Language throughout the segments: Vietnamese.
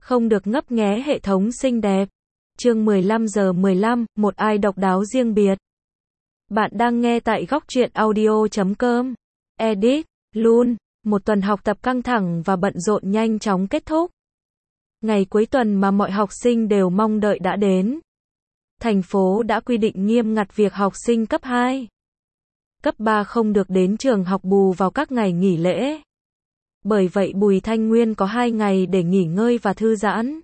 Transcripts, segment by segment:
Không được ngấp nghé hệ thống xinh đẹp. Chương 15:15, một ai độc đáo riêng biệt. Bạn đang nghe tại góc truyện audio.com. Edit, luôn. Một tuần học tập căng thẳng và bận rộn nhanh chóng kết thúc. Ngày cuối tuần mà mọi học sinh đều mong đợi đã đến. Thành phố đã quy định nghiêm ngặt việc học sinh cấp 2, cấp 3 không được đến trường học bù vào các ngày nghỉ lễ. Bởi vậy Bùi Thanh Nguyên có 2 ngày để nghỉ ngơi và thư giãn.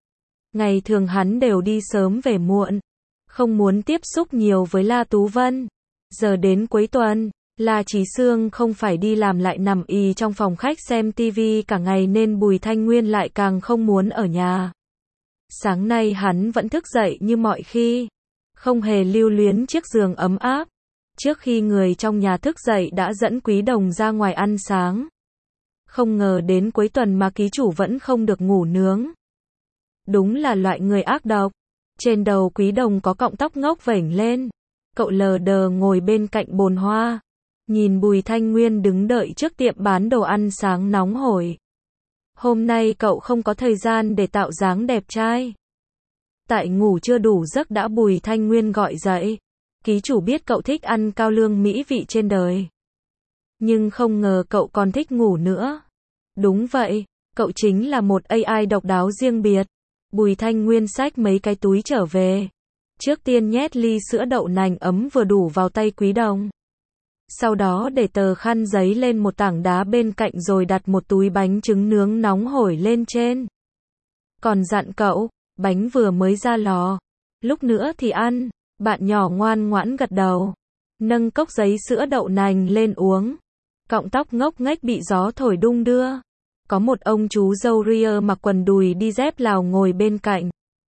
Ngày thường hắn đều đi sớm về muộn, không muốn tiếp xúc nhiều với La Tú Vân. Giờ đến cuối tuần, La Chí Sương không phải đi làm lại nằm ì trong phòng khách xem tivi cả ngày nên Bùi Thanh Nguyên lại càng không muốn ở nhà. Sáng nay hắn vẫn thức dậy như mọi khi, không hề lưu luyến chiếc giường ấm áp. Trước khi người trong nhà thức dậy đã dẫn Quý Đồng ra ngoài ăn sáng. Không ngờ đến cuối tuần mà ký chủ vẫn không được ngủ nướng. Đúng là loại người ác độc. Trên đầu Quý Đồng có cọng tóc ngốc vểnh lên. Cậu lờ đờ ngồi bên cạnh bồn hoa, nhìn Bùi Thanh Nguyên đứng đợi trước tiệm bán đồ ăn sáng nóng hổi. Hôm nay cậu không có thời gian để tạo dáng đẹp trai. Tại ngủ chưa đủ giấc đã Bùi Thanh Nguyên gọi dậy. Ký chủ biết cậu thích ăn cao lương mỹ vị trên đời, nhưng không ngờ cậu còn thích ngủ nữa. Đúng vậy, cậu chính là một AI độc đáo riêng biệt. Bùi Thanh Nguyên xách mấy cái túi trở về. Trước tiên nhét ly sữa đậu nành ấm vừa đủ vào tay Quý Đồng. Sau đó để tờ khăn giấy lên một tảng đá bên cạnh rồi đặt một túi bánh trứng nướng nóng hổi lên trên. Còn dặn cậu, bánh vừa mới ra lò, lúc nữa thì ăn. Bạn nhỏ ngoan ngoãn gật đầu, nâng cốc giấy sữa đậu nành lên uống. Cọng tóc ngốc nghếch bị gió thổi đung đưa. Có một ông chú râu ria mặc quần đùi đi dép Lào ngồi bên cạnh.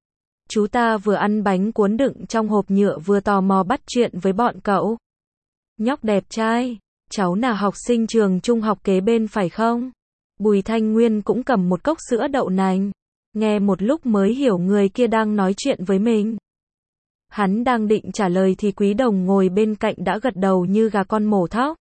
Chú ta vừa ăn bánh cuốn đựng trong hộp nhựa vừa tò mò bắt chuyện với bọn cậu. Nhóc đẹp trai, cháu là học sinh trường trung học kế bên phải không? Bùi Thanh Nguyên cũng cầm một cốc sữa đậu nành, nghe một lúc mới hiểu người kia đang nói chuyện với mình. Hắn đang định trả lời thì Quý Đồng ngồi bên cạnh đã gật đầu như gà con mổ thóc.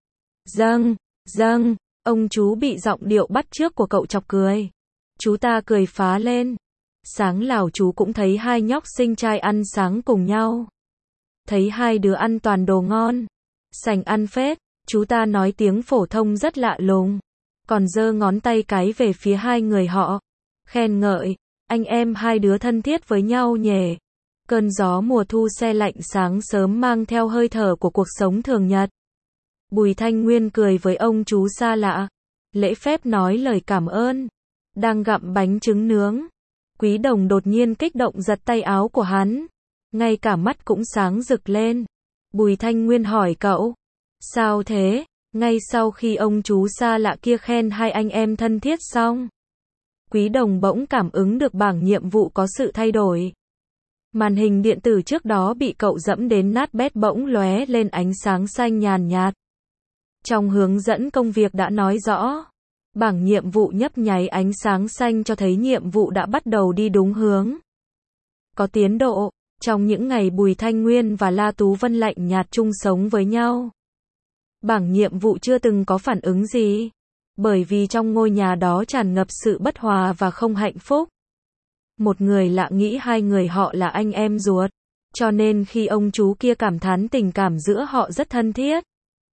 Dâng, dâng, ông chú bị giọng điệu bắt chước của cậu chọc cười. Chú ta cười phá lên. Sáng Lào chú cũng thấy hai nhóc xinh trai ăn sáng cùng nhau. Thấy hai đứa ăn toàn đồ ngon, sành ăn phết, chú ta nói tiếng phổ thông rất lạ lùng. Còn giơ ngón tay cái về phía hai người họ, khen ngợi, anh em hai đứa thân thiết với nhau nhỉ. Cơn gió mùa thu se lạnh sáng sớm mang theo hơi thở của cuộc sống thường nhật. Bùi Thanh Nguyên cười với ông chú xa lạ, lễ phép nói lời cảm ơn. Đang gặm bánh trứng nướng, Quý Đồng đột nhiên kích động giật tay áo của hắn, ngay cả mắt cũng sáng rực lên. Bùi Thanh Nguyên hỏi cậu, sao thế? Ngay sau khi ông chú xa lạ kia khen hai anh em thân thiết xong, Quý Đồng bỗng cảm ứng được bảng nhiệm vụ có sự thay đổi. Màn hình điện tử trước đó bị cậu dẫm đến nát bét bỗng lóe lên ánh sáng xanh nhàn nhạt. Trong hướng dẫn công việc đã nói rõ, bảng nhiệm vụ nhấp nháy ánh sáng xanh cho thấy nhiệm vụ đã bắt đầu đi đúng hướng. Có tiến độ. Trong những ngày Bùi Thanh Nguyên và La Tú Vân lạnh nhạt chung sống với nhau, bảng nhiệm vụ chưa từng có phản ứng gì, bởi vì trong ngôi nhà đó tràn ngập sự bất hòa và không hạnh phúc. Một người lạ nghĩ hai người họ là anh em ruột, cho nên khi ông chú kia cảm thán tình cảm giữa họ rất thân thiết,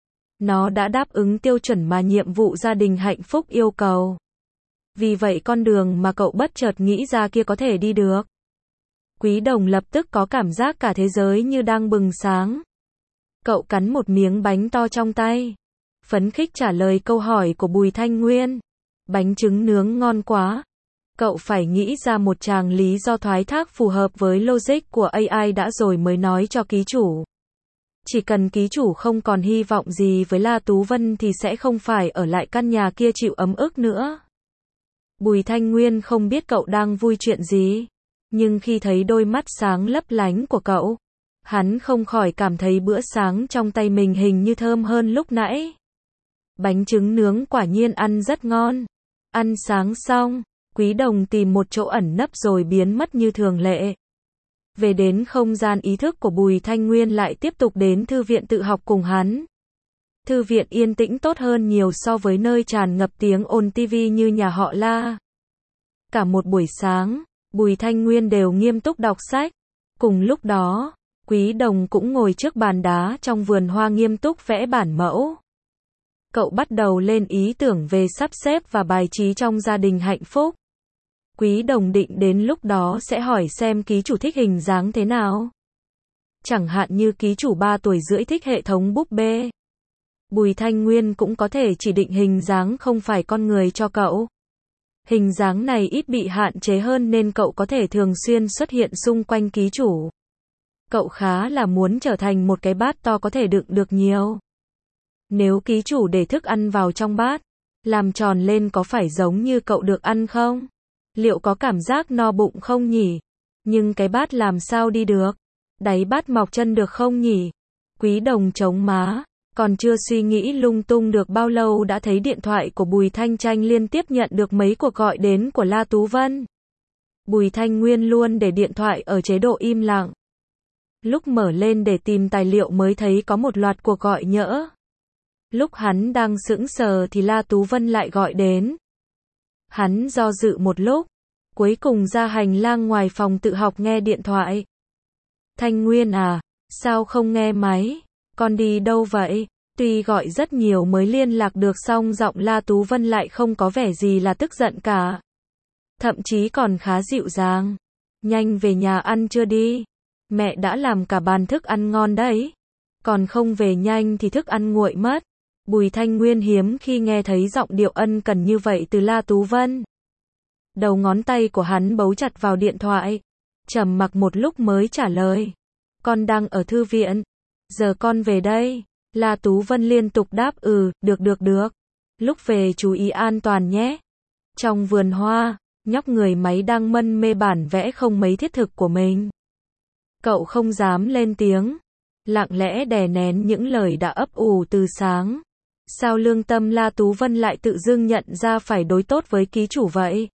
nó đã đáp ứng tiêu chuẩn mà nhiệm vụ gia đình hạnh phúc yêu cầu. Vì vậy con đường mà cậu bất chợt nghĩ ra kia có thể đi được. Quý Đồng lập tức có cảm giác cả thế giới như đang bừng sáng. Cậu cắn một miếng bánh to trong tay, phấn khích trả lời câu hỏi của Bùi Thanh Nguyên. Bánh trứng nướng ngon quá. Cậu phải nghĩ ra một tràng lý do thoái thác phù hợp với logic của AI đã rồi mới nói cho ký chủ. Chỉ cần ký chủ không còn hy vọng gì với La Tú Vân thì sẽ không phải ở lại căn nhà kia chịu ấm ức nữa. Bùi Thanh Nguyên không biết cậu đang vui chuyện gì, nhưng khi thấy đôi mắt sáng lấp lánh của cậu, hắn không khỏi cảm thấy bữa sáng trong tay mình hình như thơm hơn lúc nãy. Bánh trứng nướng quả nhiên ăn rất ngon. Ăn sáng xong, Quý Đồng tìm một chỗ ẩn nấp rồi biến mất như thường lệ. Về đến không gian ý thức của Bùi Thanh Nguyên lại tiếp tục đến thư viện tự học cùng hắn. Thư viện yên tĩnh tốt hơn nhiều so với nơi tràn ngập tiếng ồn tivi như nhà họ La. Cả một buổi sáng, Bùi Thanh Nguyên đều nghiêm túc đọc sách. Cùng lúc đó, Quý Đồng cũng ngồi trước bàn đá trong vườn hoa nghiêm túc vẽ bản mẫu. Cậu bắt đầu lên ý tưởng về sắp xếp và bài trí trong gia đình hạnh phúc. Quý Đồng định đến lúc đó sẽ hỏi xem ký chủ thích hình dáng thế nào. Chẳng hạn như ký chủ 3 tuổi rưỡi thích hệ thống búp bê. Bùi Thanh Nguyên cũng có thể chỉ định hình dáng không phải con người cho cậu. Hình dáng này ít bị hạn chế hơn nên cậu có thể thường xuyên xuất hiện xung quanh ký chủ. Cậu khá là muốn trở thành một cái bát to có thể đựng được nhiều. Nếu ký chủ để thức ăn vào trong bát, làm tròn lên có phải giống như cậu được ăn không? Liệu có cảm giác no bụng không nhỉ? Nhưng cái bát làm sao đi được? Đáy bát mọc chân được không nhỉ? Quý Đồng chống má, còn chưa suy nghĩ lung tung được bao lâu đã thấy điện thoại của Bùi Thanh Tranh liên tiếp nhận được mấy cuộc gọi đến của La Tú Vân. Bùi Thanh Nguyên luôn để điện thoại ở chế độ im lặng. Lúc mở lên để tìm tài liệu mới thấy có một loạt cuộc gọi nhỡ. Lúc hắn đang sững sờ thì La Tú Vân lại gọi đến. Hắn do dự một lúc, cuối cùng ra hành lang ngoài phòng tự học nghe điện thoại. Thanh Nguyên à, sao không nghe máy? Con đi đâu vậy? Tuy gọi rất nhiều mới liên lạc được song giọng La Tú Vân lại không có vẻ gì là tức giận cả. Thậm chí còn khá dịu dàng. Nhanh về nhà ăn chưa đi? Mẹ đã làm cả bàn thức ăn ngon đấy. Còn không về nhanh thì thức ăn nguội mất. Bùi Thanh Nguyên hiếm khi nghe thấy giọng điệu ân cần như vậy từ La Tú Vân. Đầu ngón tay của hắn bấu chặt vào điện thoại. Trầm mặc một lúc mới trả lời. Con đang ở thư viện. Giờ con về đây. La Tú Vân liên tục đáp được. Lúc về chú ý an toàn nhé. Trong vườn hoa, nhóc người máy đang mân mê bản vẽ không mấy thiết thực của mình. Cậu không dám lên tiếng. Lặng lẽ đè nén những lời đã ấp ủ từ sáng. Sao lương tâm La Tú Vân lại tự dưng nhận ra phải đối tốt với ký chủ vậy?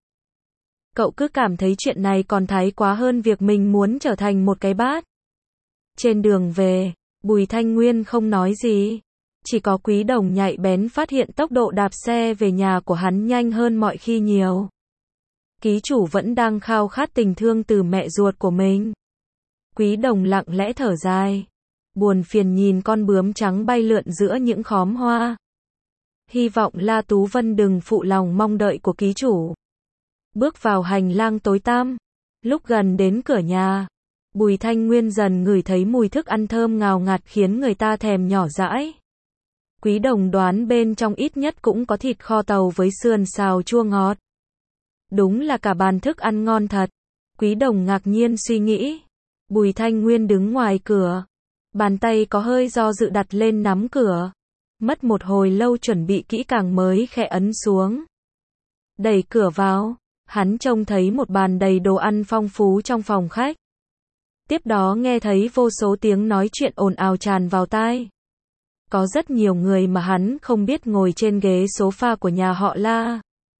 Cậu cứ cảm thấy chuyện này còn thái quá hơn việc mình muốn trở thành một cái bát. Trên đường về, Bùi Thanh Nguyên không nói gì. Chỉ có Quý Đồng nhạy bén phát hiện tốc độ đạp xe về nhà của hắn nhanh hơn mọi khi nhiều. Ký chủ vẫn đang khao khát tình thương từ mẹ ruột của mình. Quý Đồng lặng lẽ thở dài. Buồn phiền nhìn con bướm trắng bay lượn giữa những khóm hoa. Hy vọng La Tú Vân đừng phụ lòng mong đợi của ký chủ. Bước vào hành lang tối tăm. Lúc gần đến cửa nhà, Bùi Thanh Nguyên dần ngửi thấy mùi thức ăn thơm ngào ngạt khiến người ta thèm nhỏ dãi. Quý Đồng đoán bên trong ít nhất cũng có thịt kho tàu với sườn xào chua ngọt. Đúng là cả bàn thức ăn ngon thật. Quý Đồng ngạc nhiên suy nghĩ. Bùi Thanh Nguyên đứng ngoài cửa. Bàn tay có hơi do dự đặt lên nắm cửa. Mất một hồi lâu chuẩn bị kỹ càng mới khẽ ấn xuống. Đẩy cửa vào, hắn trông thấy một bàn đầy đồ ăn phong phú trong phòng khách. Tiếp đó nghe thấy vô số tiếng nói chuyện ồn ào tràn vào tai. Có rất nhiều người mà hắn không biết ngồi trên ghế sofa của nhà họ La.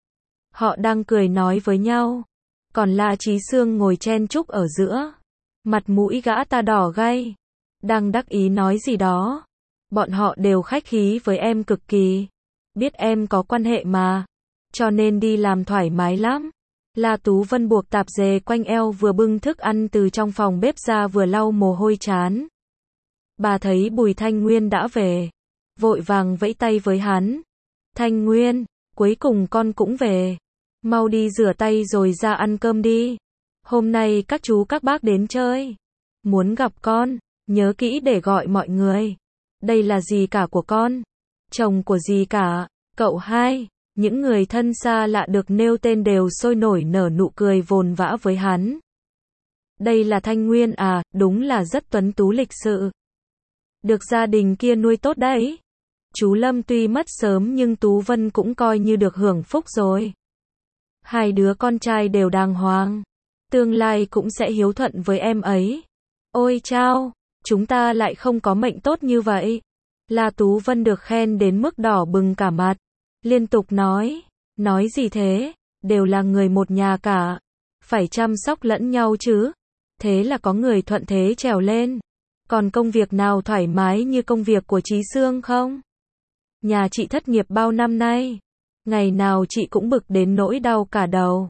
Họ đang cười nói với nhau. Còn La Chí Sương ngồi chen chúc ở giữa. Mặt mũi gã ta đỏ gay. Đang đắc ý nói gì đó. Bọn họ đều khách khí với em cực kỳ. Biết em có quan hệ mà. Cho nên đi làm thoải mái lắm. La Tú Vân buộc tạp dề quanh eo vừa bưng thức ăn từ trong phòng bếp ra vừa lau mồ hôi trán. Bà thấy Bùi Thanh Nguyên đã về. Vội vàng vẫy tay với hắn. Thanh Nguyên, cuối cùng con cũng về. Mau đi rửa tay rồi ra ăn cơm đi. Hôm nay các chú các bác đến chơi. Muốn gặp con, nhớ kỹ để gọi mọi người. Đây là dì cả của con. Chồng của dì cả, cậu hai. Những người thân xa lạ được nêu tên đều sôi nổi nở nụ cười vồn vã với hắn. Đây là Thanh Nguyên à, đúng là rất tuấn tú lịch sự. Được gia đình kia nuôi tốt đấy. Chú Lâm tuy mất sớm nhưng Tú Vân cũng coi như được hưởng phúc rồi. Hai đứa con trai đều đàng hoàng. Tương lai cũng sẽ hiếu thuận với em ấy. Ôi chao, chúng ta lại không có mệnh tốt như vậy. La Tú Vân được khen đến mức đỏ bừng cả mặt. Liên tục nói gì thế, đều là người một nhà cả. Phải chăm sóc lẫn nhau chứ. Thế là có người thuận thế trèo lên. Còn công việc nào thoải mái như công việc của Chí Sương không? Nhà chị thất nghiệp bao năm nay. Ngày nào chị cũng bực đến nỗi đau cả đầu.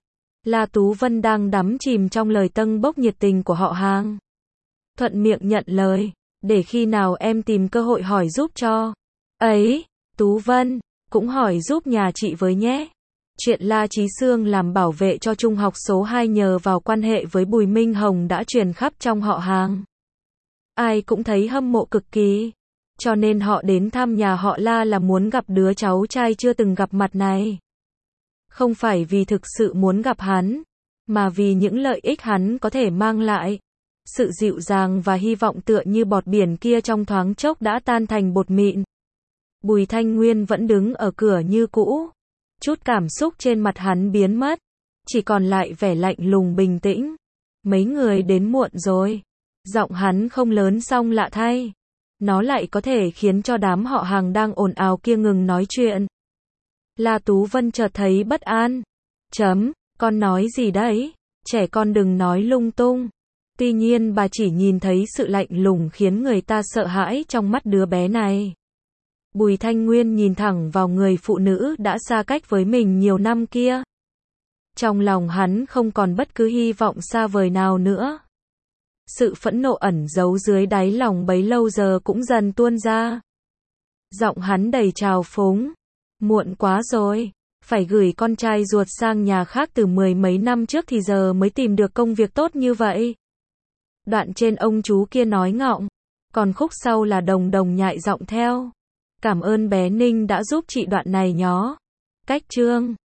La Tú Vân đang đắm chìm trong lời tâng bốc nhiệt tình của họ hàng. Thuận miệng nhận lời, để khi nào em tìm cơ hội hỏi giúp cho. Ấy, Tú Vân, cũng hỏi giúp nhà chị với nhé. Chuyện La Chí Xương làm bảo vệ cho trung học số 2 nhờ vào quan hệ với Bùi Minh Hồng đã truyền khắp trong họ hàng. Ai cũng thấy hâm mộ cực kỳ. Cho nên họ đến thăm nhà họ La là muốn gặp đứa cháu trai chưa từng gặp mặt này. Không phải vì thực sự muốn gặp hắn, mà vì những lợi ích hắn có thể mang lại. Sự dịu dàng và hy vọng tựa như bọt biển kia trong thoáng chốc đã tan thành bột mịn. Bùi Thanh Nguyên vẫn đứng ở cửa như cũ. Chút cảm xúc trên mặt hắn biến mất. Chỉ còn lại vẻ lạnh lùng bình tĩnh. Mấy người đến muộn rồi. Giọng hắn không lớn song lạ thay. Nó lại có thể khiến cho đám họ hàng đang ồn ào kia ngừng nói chuyện. La Tú Vân chợt thấy bất an. Con nói gì đấy? Trẻ con đừng nói lung tung. Tuy nhiên bà chỉ nhìn thấy sự lạnh lùng khiến người ta sợ hãi trong mắt đứa bé này. Bùi Thanh Nguyên nhìn thẳng vào người phụ nữ đã xa cách với mình nhiều năm kia. Trong lòng hắn không còn bất cứ hy vọng xa vời nào nữa. Sự phẫn nộ ẩn giấu dưới đáy lòng bấy lâu giờ cũng dần tuôn ra. Giọng hắn đầy trào phúng. Muộn quá rồi. Phải gửi con trai ruột sang nhà khác từ 10 mấy năm trước thì giờ mới tìm được công việc tốt như vậy. Đoạn trên ông chú kia nói ngọng. Còn khúc sau là đồng đồng nhại giọng theo. Cảm ơn bé Ninh đã giúp chị đoạn này nhó. Cách chương